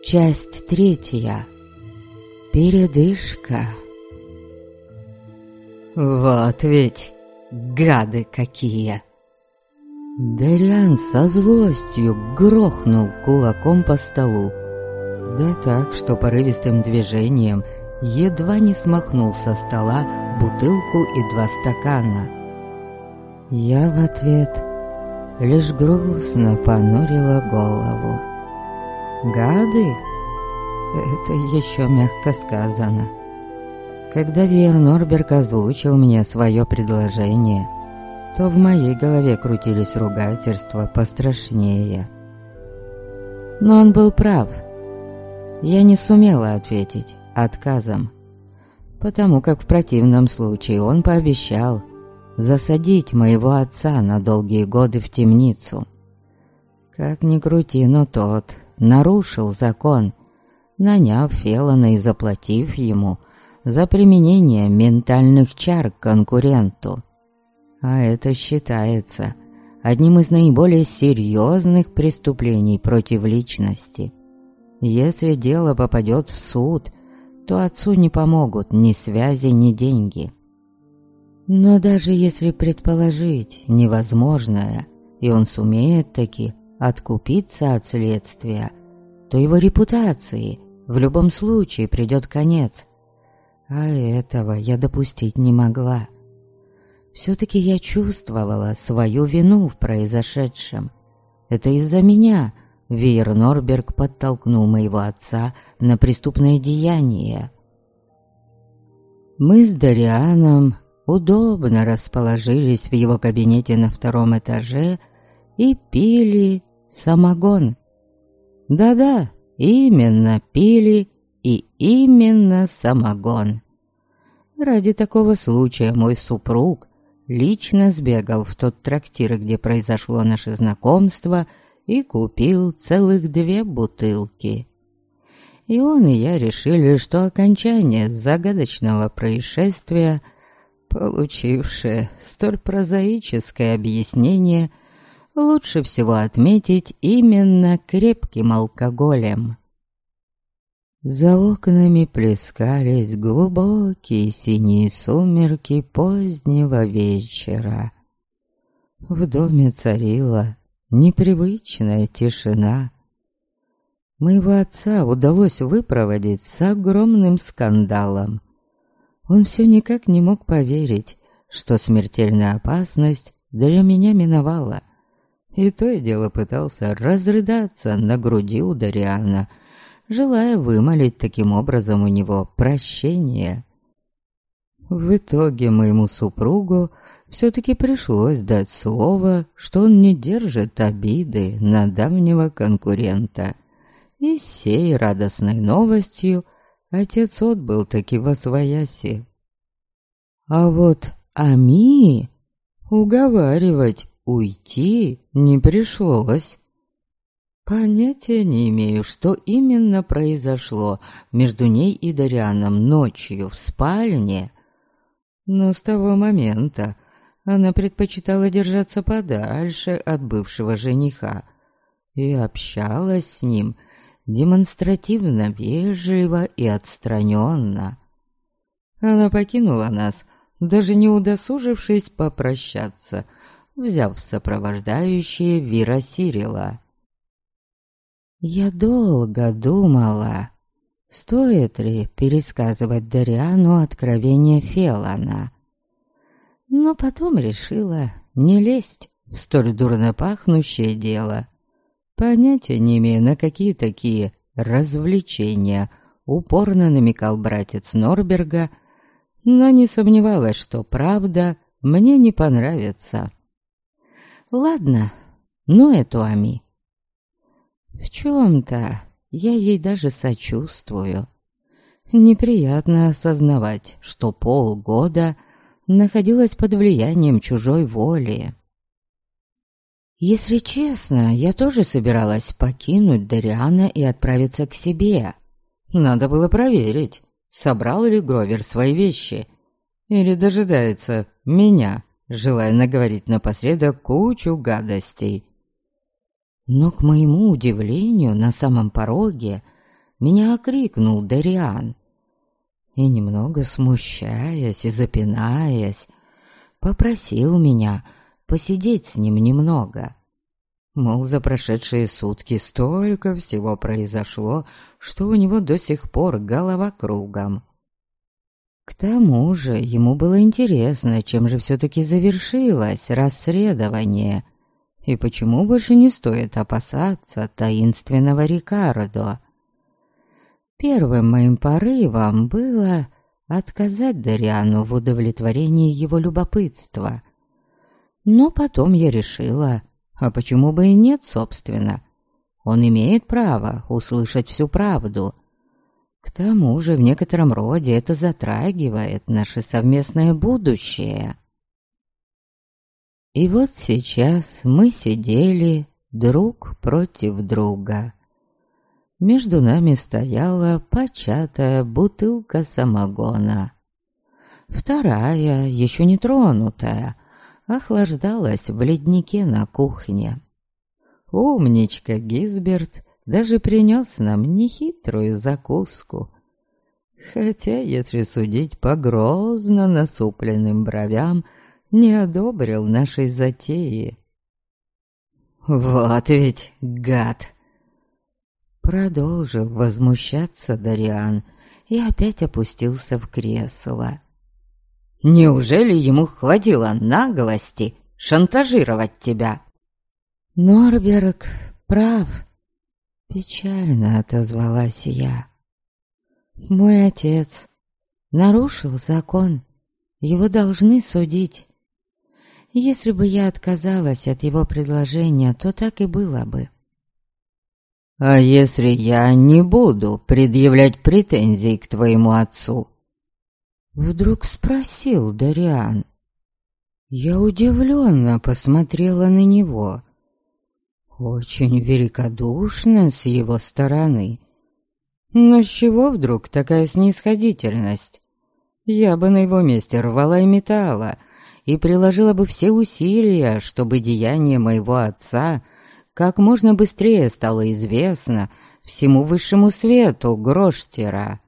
Часть 3. Передышка. Вот ведь гады какие! Дариан со злостью грохнул кулаком по столу, да так, что порывистым движением едва не смахнул со стола бутылку и 2 стакана. Я в ответ лишь грустно понурила голову. Гады? Это еще мягко сказано. Когда Вейер Норберг озвучил мне свое предложение, то в моей голове крутились ругательства пострашнее. Но он был прав. Я не сумела ответить отказом, потому как в противном случае он пообещал засадить моего отца на долгие годы в темницу. Как ни крути, но тот нарушил закон, наняв Феллона и заплатив ему за применение ментальных чар к конкуренту. А это считается одним из наиболее серьезных преступлений против личности. Если дело попадет в суд, то отцу не помогут ни связи, ни деньги. Но даже если предположить невозможное, и он сумеет таки откупиться от следствия, то его репутации в любом случае придет конец. А этого я допустить не могла. Все-таки я чувствовала свою вину в произошедшем. Это из-за меня Вейер Норберг подтолкнул моего отца на преступное деяние. Мы с Дарианом удобно расположились в его кабинете на 2-м этаже и пили самогон. Да-да, именно пили и именно самогон. Ради такого случая мой супруг лично сбегал в тот трактир, где произошло наше знакомство, и купил целых 2 бутылки. И он, и я решили, что окончание загадочного происшествия, получившее столь прозаическое объяснение, лучше всего отметить именно крепким алкоголем. За окнами плескались глубокие синие сумерки позднего вечера. В доме царила непривычная тишина. Моего отца удалось выпроводить с огромным скандалом. Он все никак не мог поверить, что смертельная опасность для меня миновала. И то и дело пытался разрыдаться на груди у Дариана, желая вымолить таким образом у него прощение. В итоге моему супругу все-таки пришлось дать слово, что он не держит обиды на давнего конкурента. И сей радостной новостью отец отбыл таки восвояси. А вот Ами уговаривать уйти не пришлось. Понятия не имею, что именно произошло между ней и Дарианом ночью в спальне, но с того момента она предпочитала держаться подальше от бывшего жениха и общалась с ним демонстративно вежливо и отстраненно. Она покинула нас, даже не удосужившись попрощаться, взяв в сопровождающие Вира Сирила. Я долго думала, стоит ли пересказывать Дариану откровение Феллона, но потом решила не лезть в столь дурно пахнущее дело. Понятия не имею, на какие такие развлечения упорно намекал братец Норберга, но не сомневалась, что правда мне не понравится. Ладно, ну эту Ами. В чем-то я ей даже сочувствую. Неприятно осознавать, что полгода находилась под влиянием чужой воли. Если честно, я тоже собиралась покинуть Дариана и отправиться к себе. Надо было проверить, собрал ли Гровер свои вещи, или дожидается меня, желая наговорить напоследок кучу гадостей. Но, к моему удивлению, на самом пороге меня окрикнул Дериан и, немного смущаясь и запинаясь, попросил меня посидеть с ним немного. Мол, за прошедшие сутки столько всего произошло, что у него до сих пор голова кругом. К тому же ему было интересно, чем же все-таки завершилось расследование, и почему больше не стоит опасаться таинственного Рикардо. Первым моим порывом было отказать Дериану в удовлетворении его любопытства. Но потом я решила, а почему бы и нет, собственно. Он имеет право услышать всю правду. К тому же в некотором роде это затрагивает наше совместное будущее. И вот сейчас мы сидели друг против друга. Между нами стояла початая бутылка самогона. Вторая, еще не тронутая, охлаждалась в леднике на кухне. Умничка Гизберт даже принес нам нехитрую закуску. Хотя, если судить по грозно насупленным бровям, не одобрил нашей затеи. «Вот ведь гад!» Продолжил возмущаться Дериан и опять опустился в кресло. «Неужели ему хватило наглости шантажировать тебя?» «Норберг прав», — печально отозвалась я. «Мой отец нарушил закон, его должны судить. Если бы я отказалась от его предложения, то так и было бы». «А если я не буду предъявлять претензий к твоему отцу?» Вдруг спросил Дериан. Я удивленно посмотрела на него. Очень великодушно с его стороны. Но с чего вдруг такая снисходительность? Я бы на его месте рвала и метала, и приложила бы все усилия, чтобы деяние моего отца как можно быстрее стало известно всему высшему свету Гроштера.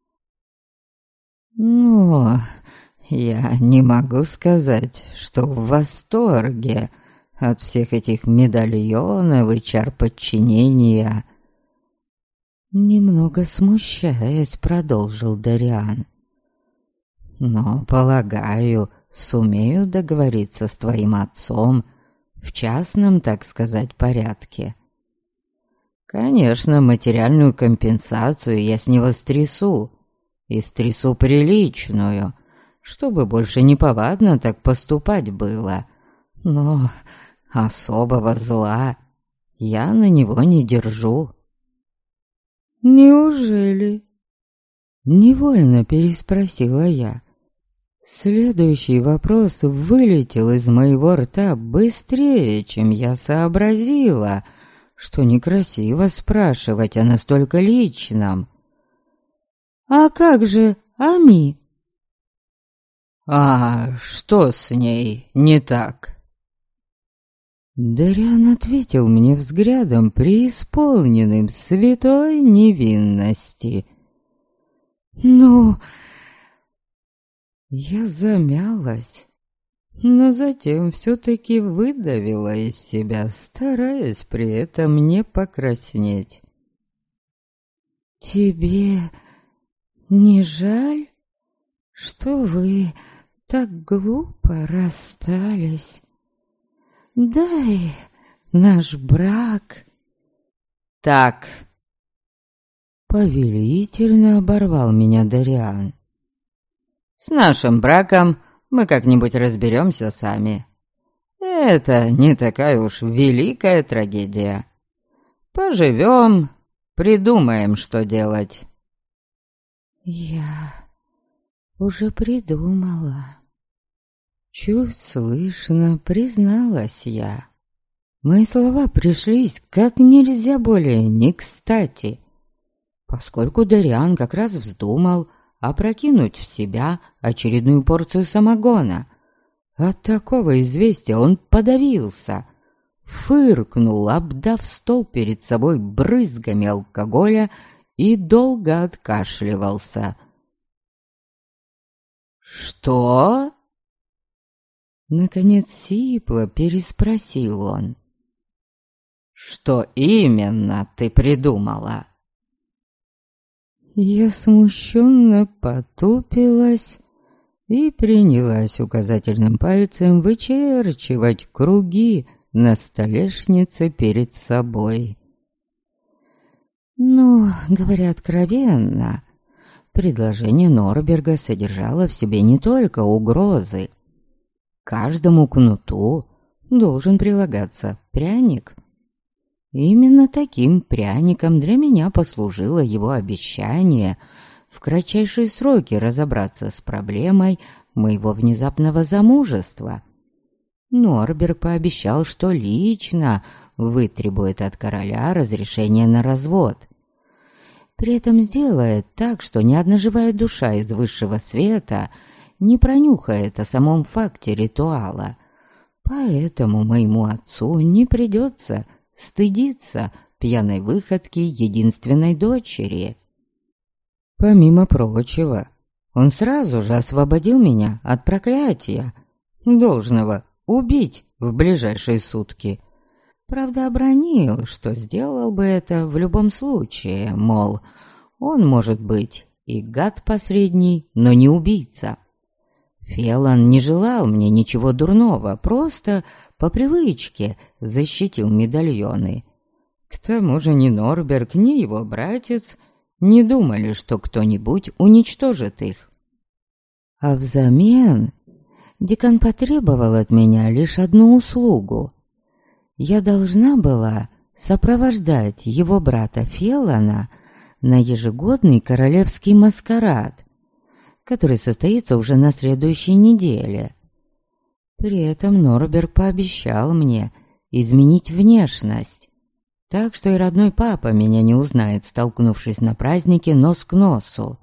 Но я не могу сказать, что в восторге от всех этих медальонов и чар подчинения. Немного смущаясь, продолжил Дериан. Но, полагаю, сумею договориться с твоим отцом в частном, так сказать, порядке. Конечно, материальную компенсацию я с него стрясу, и стрясу приличную, чтобы больше неповадно так поступать было. Но особого зла я на него не держу». «Неужели?» Невольно переспросила я. Следующий вопрос вылетел из моего рта быстрее, чем я сообразила, что некрасиво спрашивать о настолько личном. «А как же Ами?» «А что с ней не так?» Дериан ответил мне взглядом, преисполненным святой невинности. «Ну...» Я замялась, но затем все-таки выдавила из себя, стараясь при этом не покраснеть. «Тебе не жаль, что вы так глупо расстались? Дай наш брак...» «Так...» Повелительно оборвал меня Дериан. «С нашим браком мы как-нибудь разберемся сами. Это не такая уж великая трагедия. Поживем, придумаем, что делать». «Я уже придумала». Чуть слышно призналась я. Мои слова пришлись как нельзя более не кстати, поскольку Дериан как раз вздумал опрокинуть в себя очередную порцию самогона. От такого известия он подавился, фыркнул, обдав стол перед собой брызгами алкоголя, и долго откашливался. «Что?» Наконец сипло переспросил он. «Что именно ты придумала?» Я смущенно потупилась и принялась указательным пальцем вычерчивать круги на столешнице перед собой. Говоря откровенно, предложение Норберга содержало в себе не только угрозы. Каждому кнуту должен прилагаться пряник. Именно таким пряником для меня послужило его обещание в кратчайшие сроки разобраться с проблемой моего внезапного замужества. Норберг пообещал, что лично вытребует от короля разрешение на развод. При этом сделает так, что ни одна живая душа из высшего света не пронюхает о самом факте ритуала. Поэтому моему отцу не придется стыдиться пьяной выходки единственной дочери. Помимо прочего, он сразу же освободил меня от проклятия, должного убить в ближайшие сутки. Правда, обронил, что сделал бы это в любом случае, мол, он может быть и гад посредний, но не убийца. Фелан не желал мне ничего дурного, просто по привычке защитил медальоны. К тому же ни Норберг, ни его братец не думали, что кто-нибудь уничтожит их. А взамен декан потребовал от меня лишь одну услугу. Я должна была сопровождать его брата Фелана на ежегодный королевский маскарад, который состоится уже на следующей неделе. При этом Норберг пообещал мне изменить внешность, так что и родной папа меня не узнает, столкнувшись на празднике нос к носу.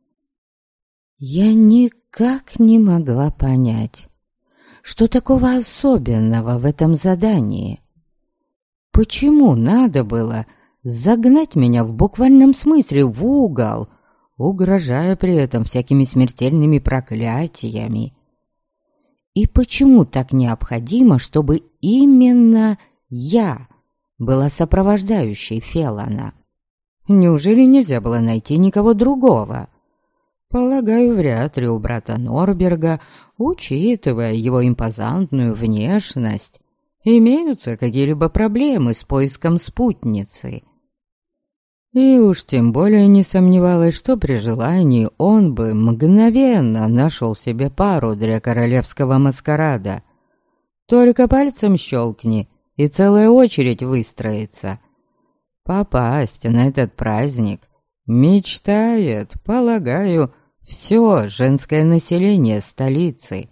Я никак не могла понять, что такого особенного в этом задании. Почему надо было загнать меня в буквальном смысле в угол, угрожая при этом всякими смертельными проклятиями? И почему так необходимо, чтобы именно я была сопровождающей Фелана? Неужели нельзя было найти никого другого? Полагаю, вряд ли у брата Норберга, учитывая его импозантную внешность, имеются какие-либо проблемы с поиском спутницы. И уж тем более не сомневалась, что при желании он бы мгновенно нашел себе пару для королевского маскарада. Только пальцем щелкни, и целая очередь выстроится. Попасть на этот праздник мечтает, полагаю, все женское население столицы.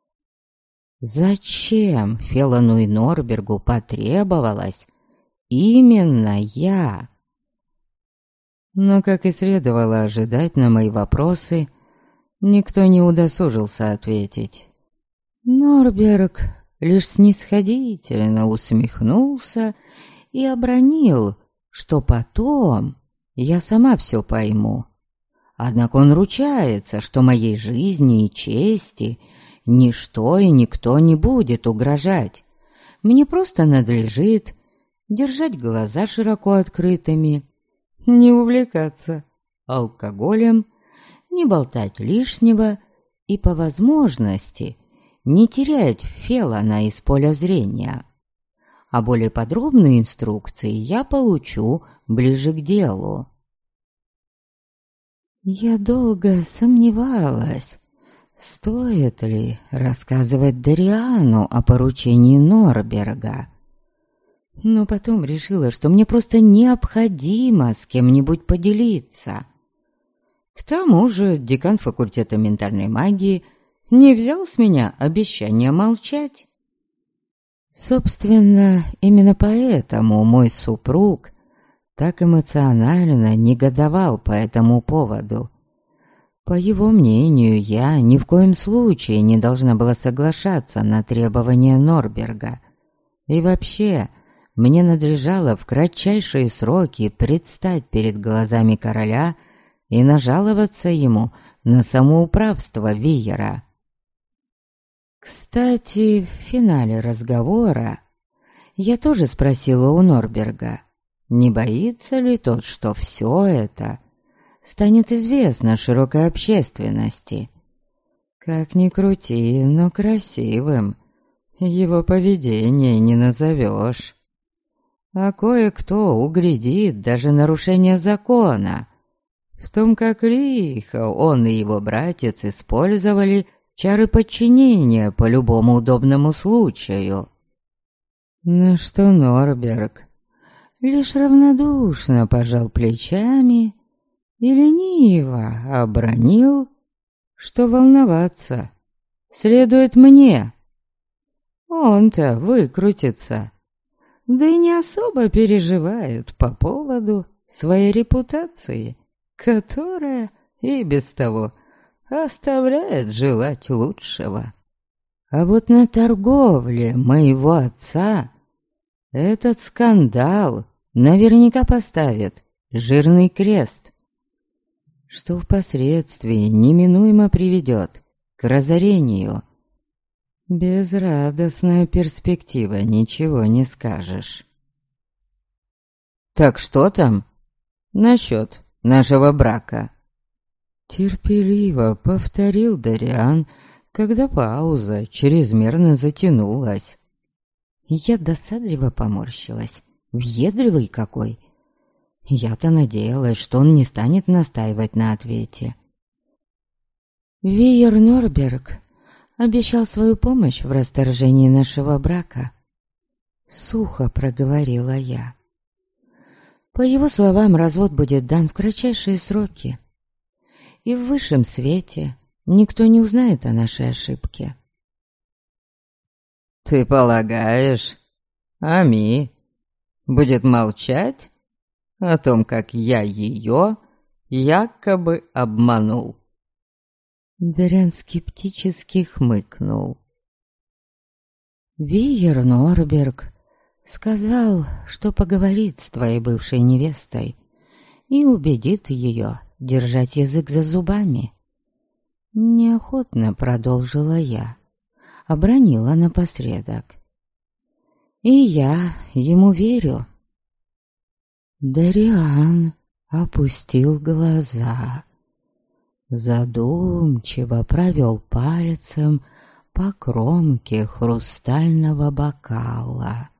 Зачем Фелану и Норбергу потребовалась именно я? Но, как и следовало ожидать, на мои вопросы никто не удосужился ответить. Норберг лишь снисходительно усмехнулся и обронил, что потом я сама все пойму. Однако он ручается, что моей жизни и чести ничто и никто не будет угрожать. Мне просто надлежит держать глаза широко открытыми, не увлекаться алкоголем, не болтать лишнего и, по возможности, не терять Фелана из поля зрения. А более подробные инструкции я получу ближе к делу. Я долго сомневалась, стоит ли рассказывать Дариану о поручении Норберга. Но потом решила, что мне просто необходимо с кем-нибудь поделиться. К тому же декан факультета ментальной магии не взял с меня обещание молчать. Собственно, именно поэтому мой супруг так эмоционально негодовал по этому поводу. По его мнению, я ни в коем случае не должна была соглашаться на требования Норберга. И вообще, мне надлежало в кратчайшие сроки предстать перед глазами короля и нажаловаться ему на самоуправство Виера. Кстати, в финале разговора я тоже спросила у Норберга, не боится ли тот, что все это станет известно широкой общественности. Как ни крути, но красивым его поведение не назовешь. А кое-кто углядит даже нарушение закона в том, как лихо он и его братец использовали чары подчинения по любому удобному случаю. На что Норберг лишь равнодушно пожал плечами и лениво обронил, что волноваться следует мне. Он-то выкрутится, да и не особо переживает по поводу своей репутации, которая и без того оставляет желать лучшего. А вот на торговле моего отца этот скандал наверняка поставит жирный крест, что впоследствии неминуемо приведет к разорению. Безрадостная перспектива, ничего не скажешь. «Так что там насчет нашего брака?» Терпеливо повторил Дориан, когда пауза чрезмерно затянулась. Я досадливо поморщилась. Въедливый какой! Я-то надеялась, что он не станет настаивать на ответе. Виер Норберг обещал свою помощь в расторжении нашего брака. Сухо проговорила я. По его словам, развод будет дан в кратчайшие сроки. И в высшем свете никто не узнает о нашей ошибке. «Ты полагаешь, Ами будет молчать о том, как я ее якобы обманул?» Дориан скептически хмыкнул. «Виер Норберг сказал, что поговорит с твоей бывшей невестой и убедит ее держать язык за зубами». Неохотно продолжила я, обронила напоследок. «И я ему верю». Дориан опустил глаза, задумчиво провел пальцем по кромке хрустального бокала.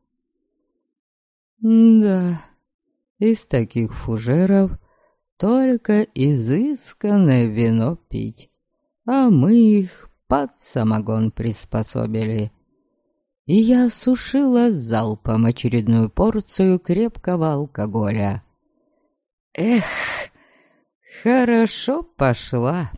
«Да, из таких фужеров только изысканное вино пить, а мы их под самогон приспособили». И я осушила залпом очередную порцию крепкого алкоголя. Эх, хорошо пошла.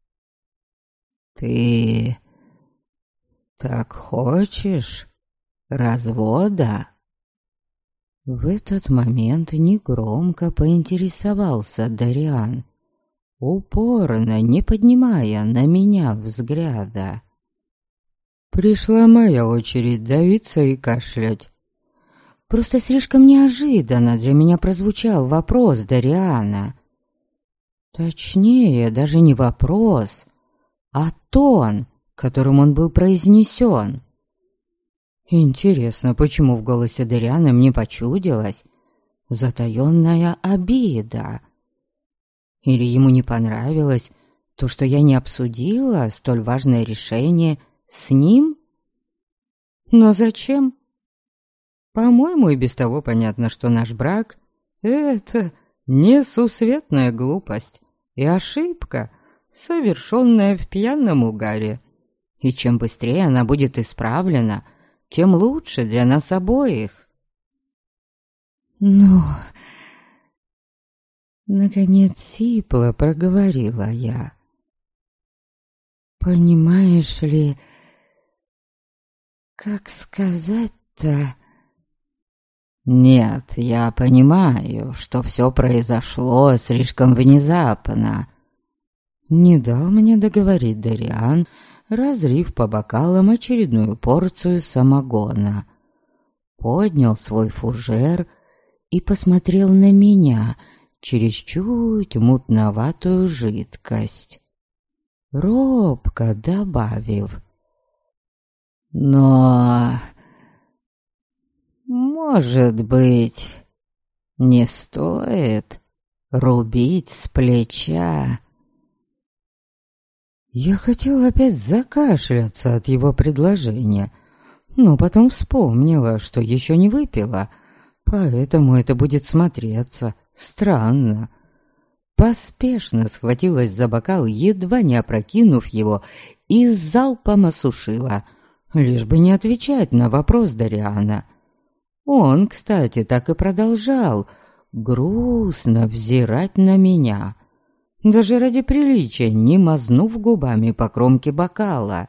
«Ты так хочешь развода?» В этот момент негромко поинтересовался Дориан, упорно не поднимая на меня взгляда. Пришла моя очередь давиться и кашлять. Просто слишком неожиданно для меня прозвучал вопрос Дориана. Точнее, даже не вопрос, а тон, которым он был произнесен. Интересно, почему в голосе Дориана мне почудилась затаённая обида? Или ему не понравилось то, что я не обсудила столь важное решение с ним? Но зачем? По-моему, и без того понятно, что наш брак — это несусветная глупость и ошибка, совершенная в пьяном угаре. И чем быстрее она будет исправлена, тем лучше для нас обоих. «Ну...» Наконец сипло проговорила я. «Понимаешь ли, как сказать-то?» «Нет, я понимаю, что все произошло слишком внезапно». Не дал мне договорить Дориан, разлив по бокалам очередную порцию самогона. поднял свой фужер и посмотрел на меня через чуть мутноватую жидкость, робко добавив: «Но, может быть, не стоит рубить с плеча?» Я хотел опять закашляться от его предложения, но потом вспомнила, что еще не выпила, поэтому это будет смотреться странно. Поспешно схватилась за бокал, едва не опрокинув его, и залпом осушила, лишь бы не отвечать на вопрос Дариана. Он, кстати, так и продолжал грустно взирать на меня, даже ради приличия не мазнув губами по кромке бокала.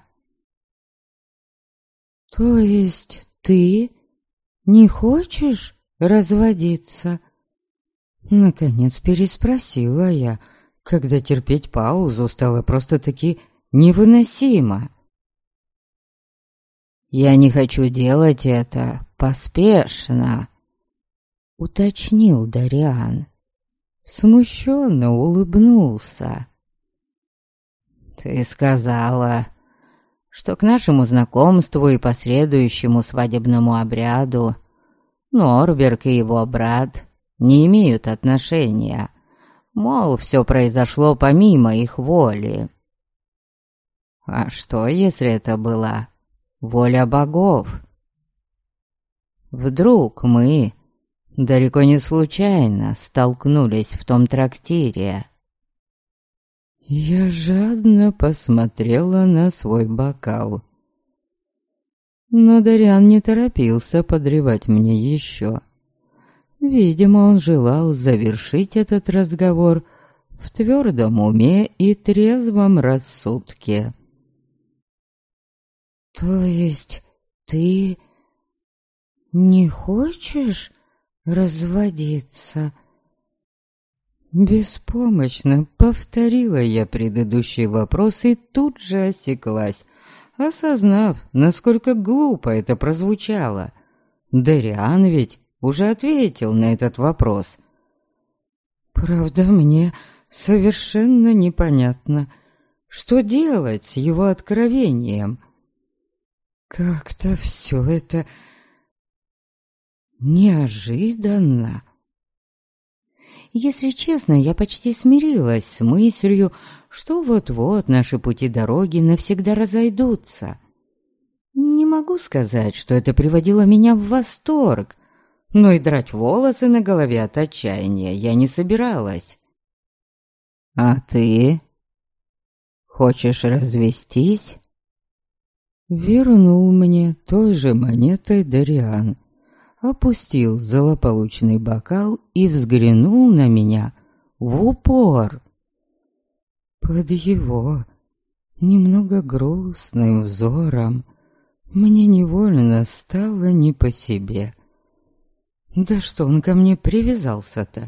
«То есть ты не хочешь разводиться?» Наконец переспросила я, когда терпеть паузу стало просто-таки невыносимо. «Я не хочу делать это поспешно», — уточнил Дариан. Смущенно улыбнулся. «Ты сказала, что к нашему знакомству и последующему свадебному обряду Норберг и его брат не имеют отношения, мол, все произошло помимо их воли. А что, если это была воля богов? Вдруг мы далеко не случайно столкнулись в том трактире?» Я жадно посмотрела на свой бокал. Но Дариан не торопился подливать мне еще. Видимо, он желал завершить этот разговор в твердом уме и трезвом рассудке. «То есть ты не хочешь разводиться?» Беспомощно повторила я предыдущий вопрос и тут же осеклась, осознав, насколько глупо это прозвучало. Дариан ведь уже ответил на этот вопрос. Правда, мне совершенно непонятно, что делать с его откровением. Как-то все это неожиданно. Если честно, я почти смирилась с мыслью, что вот-вот наши пути-дороги навсегда разойдутся. Не могу сказать, что это приводило меня в восторг, но и драть волосы на голове от отчаяния я не собиралась. «А ты хочешь развестись?» Вернул мне той же монетой Дариан, опустил злополучный бокал и взглянул на меня в упор. Под его немного грустным взором мне невольно стало не по себе. Да что он ко мне привязался-то?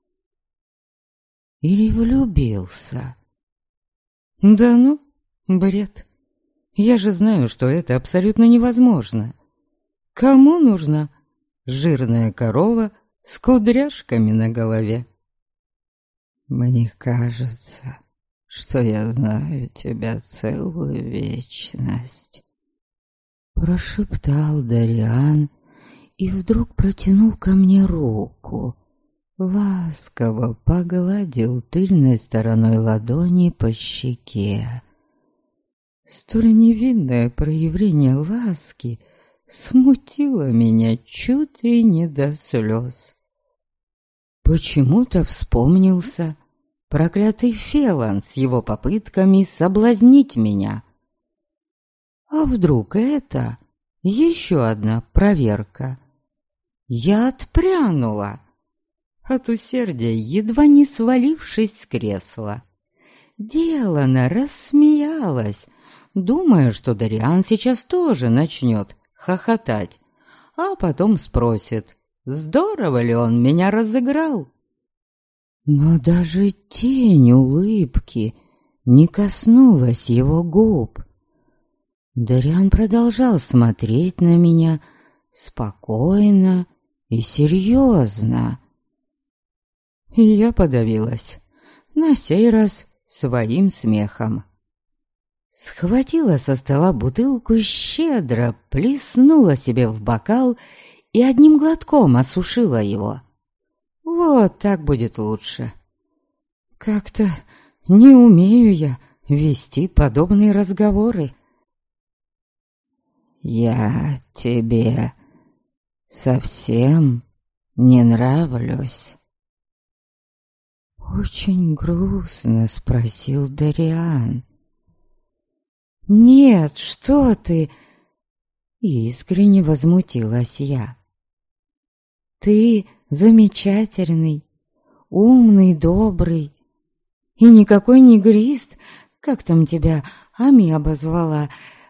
Или влюбился? Да ну, бред. Я же знаю, что это абсолютно невозможно. Кому нужна жирная корова с кудряшками на голове? «Мне кажется, что я знаю тебя целую вечность», — прошептал Дариан и вдруг протянул ко мне руку, ласково погладил тыльной стороной ладони по щеке. Столь невинное проявление ласки смутило меня чуть ли не до слез. Почему-то вспомнился проклятый Фелан с его попытками соблазнить меня. А вдруг это еще одна проверка? Я отпрянула от усердия, едва не свалившись с кресла. Делано рассмеялась, думая, что Дариан сейчас тоже начнет хохотать, а потом спросит, здорово ли он меня разыграл. Но даже тень улыбки не коснулась его губ. Дариан продолжал смотреть на меня спокойно и серьезно. И я подавилась, на сей раз своим смехом. Схватила со стола бутылку, щедро плеснула себе в бокал и одним глотком осушила его. Вот так будет лучше. Как-то не умею я вести подобные разговоры. «Я тебе совсем не нравлюсь?» Очень грустно спросил Дориан. «Нет, что ты!» Искренне возмутилась я. «Ты замечательный, умный, добрый, и никакой не грист, как там тебя Ами обозвала».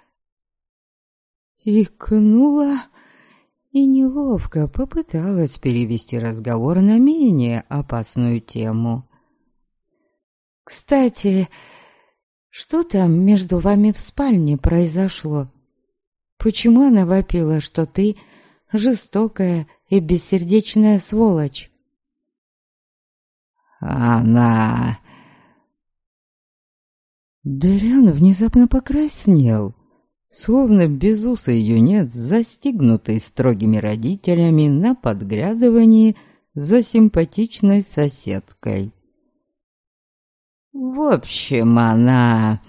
Икнула и неловко попыталась перевести разговор на менее опасную тему. «Кстати, что там между вами в спальне произошло? Почему она вопила, что ты жестокая и бессердечная сволочь?» «Она...» Дориан внезапно покраснел, словно безусый юнец, застигнутый строгими родителями на подглядывании за симпатичной соседкой. «В общем, она...»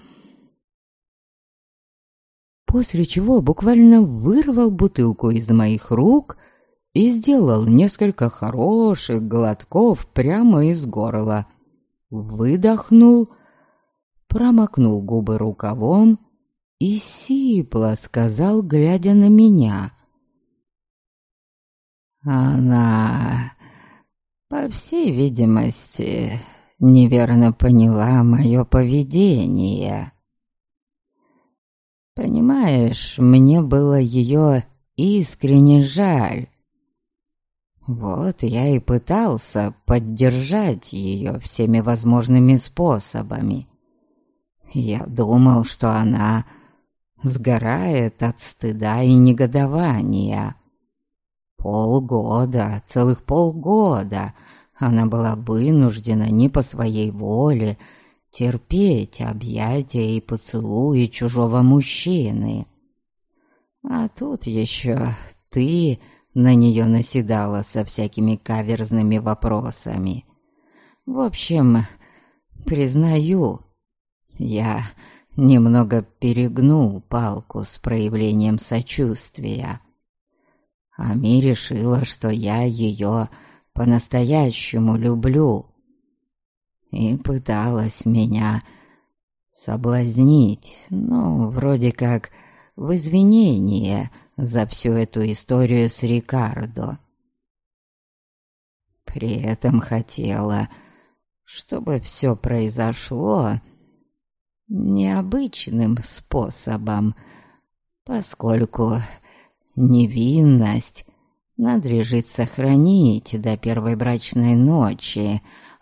После чего буквально вырвал бутылку из моих рук и сделал несколько хороших глотков прямо из горла. Выдохнул, промокнул губы рукавом и сипло сказал, глядя на меня: «Она, по всей видимости, неверно поняла мое поведение. Понимаешь, мне было ее искренне жаль. Вот я и пытался поддержать ее всеми возможными способами. Я думал, что она сгорает от стыда и негодования. Целых полгода она была вынуждена не по своей воле терпеть объятия и поцелуи чужого мужчины. А тут еще ты на нее наседала со всякими каверзными вопросами. В общем, признаю, я немного перегнул палку с проявлением сочувствия. Ами решила, что я ее по-настоящему люблю, и пыталась меня соблазнить, вроде как в извинение за всю эту историю с Рикардо. При этом хотела, чтобы все произошло необычным способом, поскольку невинность надлежит сохранить до первой брачной ночи,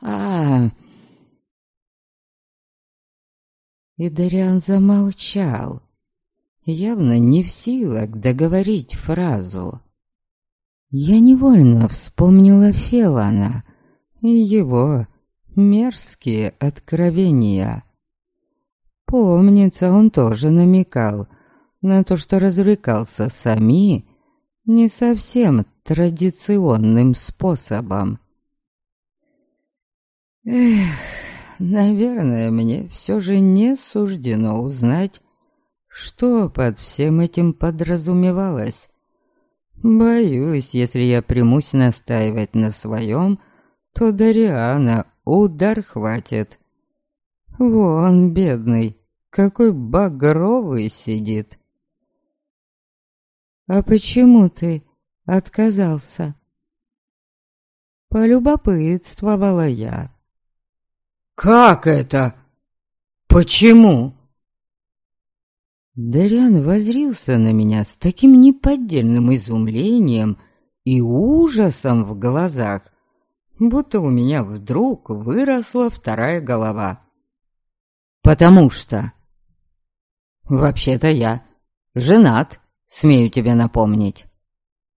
И Дориан замолчал, явно не в силах договорить фразу. Я невольно вспомнила Фелана и его мерзкие откровения. Помнится, он тоже намекал на то, что развлекался с Ами не совсем традиционным способом. Наверное, мне все же не суждено узнать, что под всем этим подразумевалось. Боюсь, если я примусь настаивать на своем, то Дориана удар хватит. Вон, бедный, какой багровый сидит. «А почему ты отказался?» Полюбопытствовала я. «Как это? Почему?» Дориан воззрился на меня с таким неподдельным изумлением и ужасом в глазах, будто у меня вдруг выросла вторая голова. «Потому что... Вообще-то я женат, смею тебе напомнить.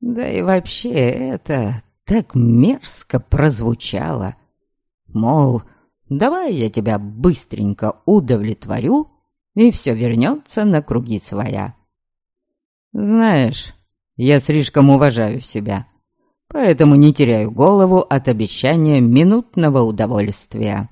Да и вообще это так мерзко прозвучало. Мол, давай я тебя быстренько удовлетворю, и все вернется на круги своя. Знаешь, я слишком уважаю себя, поэтому не теряю голову от обещания минутного удовольствия.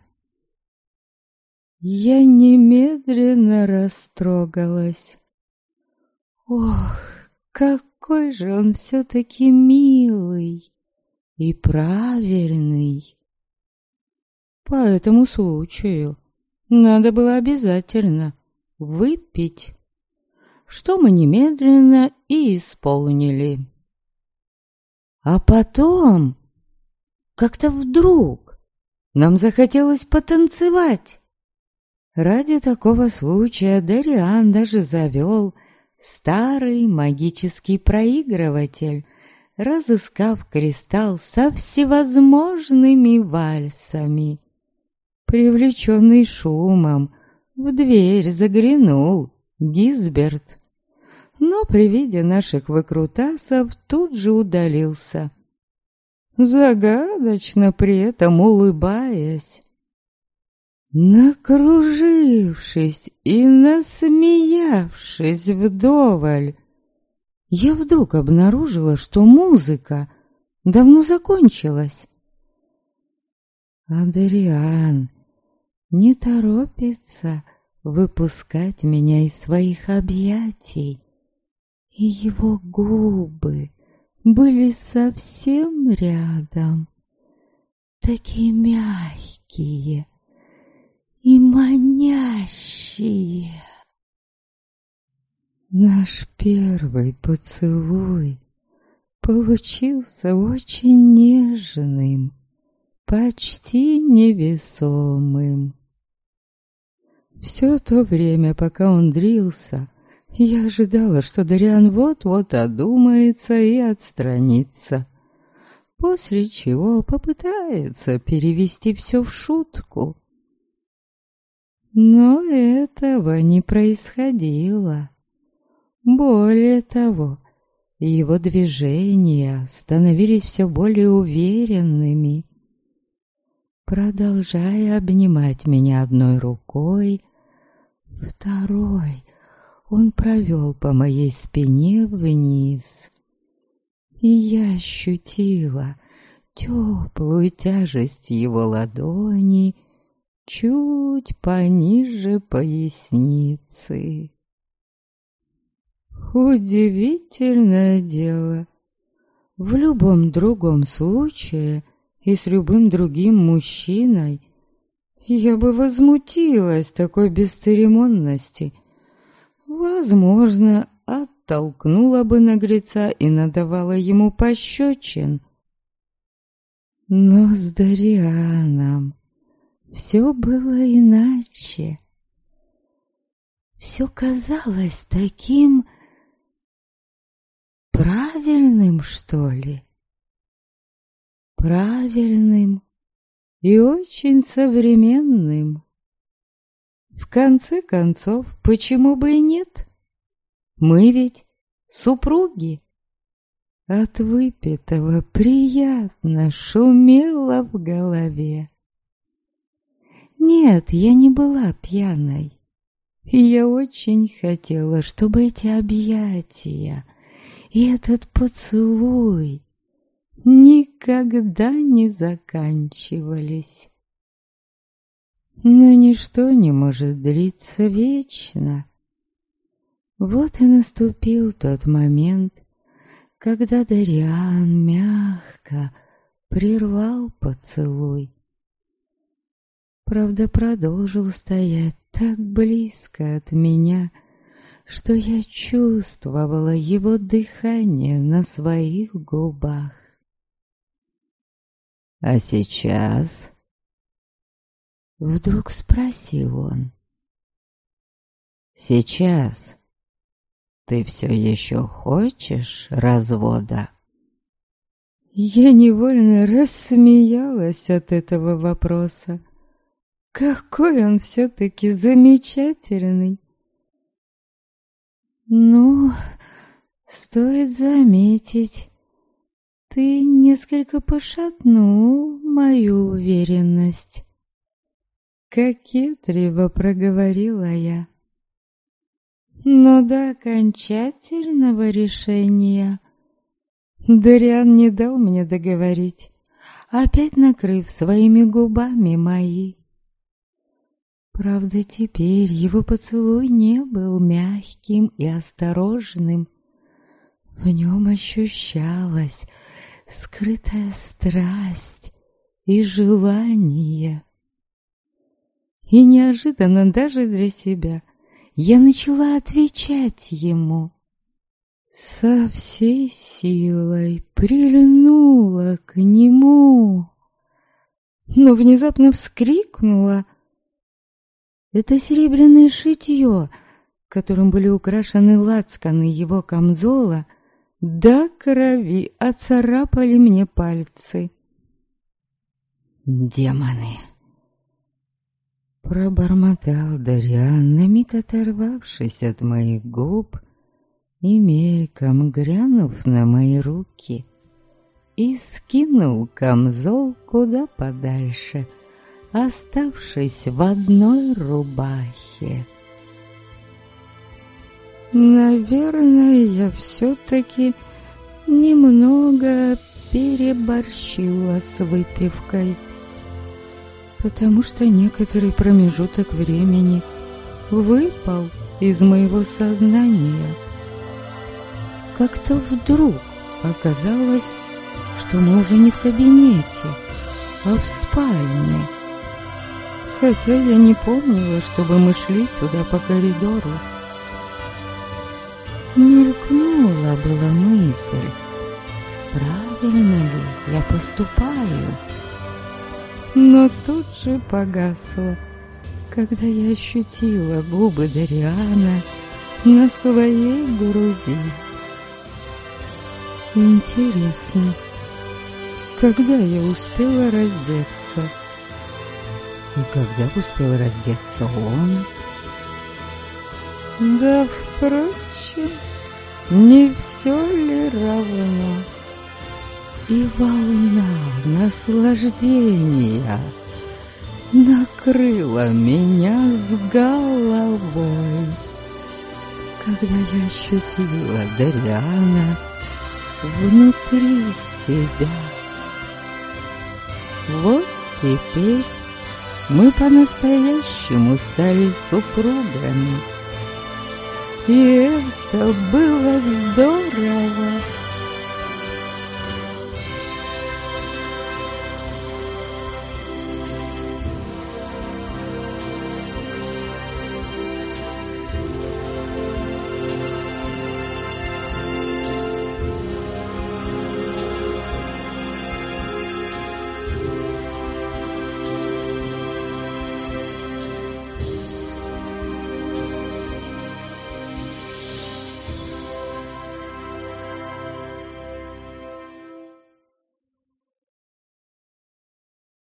Я немедленно растрогалась. Ох, какой же он все-таки милый и правильный. По этому случаю надо было обязательно выпить, что мы немедленно и исполнили. А потом, как-то вдруг, нам захотелось потанцевать. Ради такого случая Дариан даже завел старый магический проигрыватель, разыскав кристалл со всевозможными вальсами. Привлеченный шумом, в дверь заглянул Гизберт, но при виде наших выкрутасов тут же удалился, загадочно при этом улыбаясь. Накружившись и насмеявшись вдоволь, я вдруг обнаружила, что музыка давно закончилась. Дариан не торопится выпускать меня из своих объятий, и его губы были совсем рядом, такие мягкие и манящие. Наш первый поцелуй получился очень нежным, почти невесомым. Все то время, пока он дрился, я ожидала, что Дариан вот-вот одумается и отстранится, после чего попытается перевести все в шутку. Но этого не происходило. Более того, его движения становились все более уверенными. Продолжая обнимать меня одной рукой, второй он провел по моей спине вниз, и я ощутила теплую тяжесть его ладони чуть пониже поясницы. Удивительное дело. В любом другом случае и с любым другим мужчиной я бы возмутилась такой бесцеремонности. Возможно, оттолкнула бы наглеца и надавала ему пощечин. Но с Дарианом все было иначе. Все казалось таким правильным, что ли? Правильным и очень современным. В конце концов, почему бы и нет? Мы ведь супруги. От выпитого приятно шумело в голове. Нет, я не была пьяной. И я очень хотела, чтобы эти объятия и этот поцелуй никогда не заканчивались. Но ничто не может длиться вечно. Вот и наступил тот момент, когда Дариан мягко прервал поцелуй. Правда, продолжил стоять так близко от меня, что я чувствовала его дыхание на своих губах. «А сейчас?» — вдруг спросил он. «Сейчас ты все еще хочешь развода?» Я невольно рассмеялась от этого вопроса. Какой он все-таки замечательный! Ну, стоит заметить, ты несколько пошатнул мою уверенность. Кокетливо проговорила я. Но до окончательного решения Дориан не дал мне договорить, опять накрыв своими губами мои. Правда, теперь его поцелуй не был мягким и осторожным. В нем ощущалась скрытая страсть и желание. И неожиданно даже для себя я начала отвечать ему. Со всей силой прильнула к нему, но внезапно вскрикнула. Это серебряное шитье, которым были украшены лацканы его камзола, до крови оцарапали мне пальцы. «Демоны!» Пробормотал Дориан, на миг оторвавшись от моих губ и мельком глянув на мои руки, и скинул камзол куда подальше, оставшись в одной рубахе. Наверное, я все-таки немного переборщила с выпивкой, потому что некоторый промежуток времени выпал из моего сознания. Как-то вдруг оказалось, что мы уже не в кабинете, а в спальне. Хотя я не помнила, чтобы мы шли сюда по коридору. Мелькнула была мысль, правильно ли я поступаю. Но тут же погасла, когда я ощутила губы Дориана на своей груди. Интересно, когда я успела раздеться? И когда успел раздеться он? Да, впрочем, не все ли равно? И волна наслаждения накрыла меня с головой, когда я ощутила Дориана внутри себя. Вот теперь мы по-настоящему стали супругами. И это было здорово.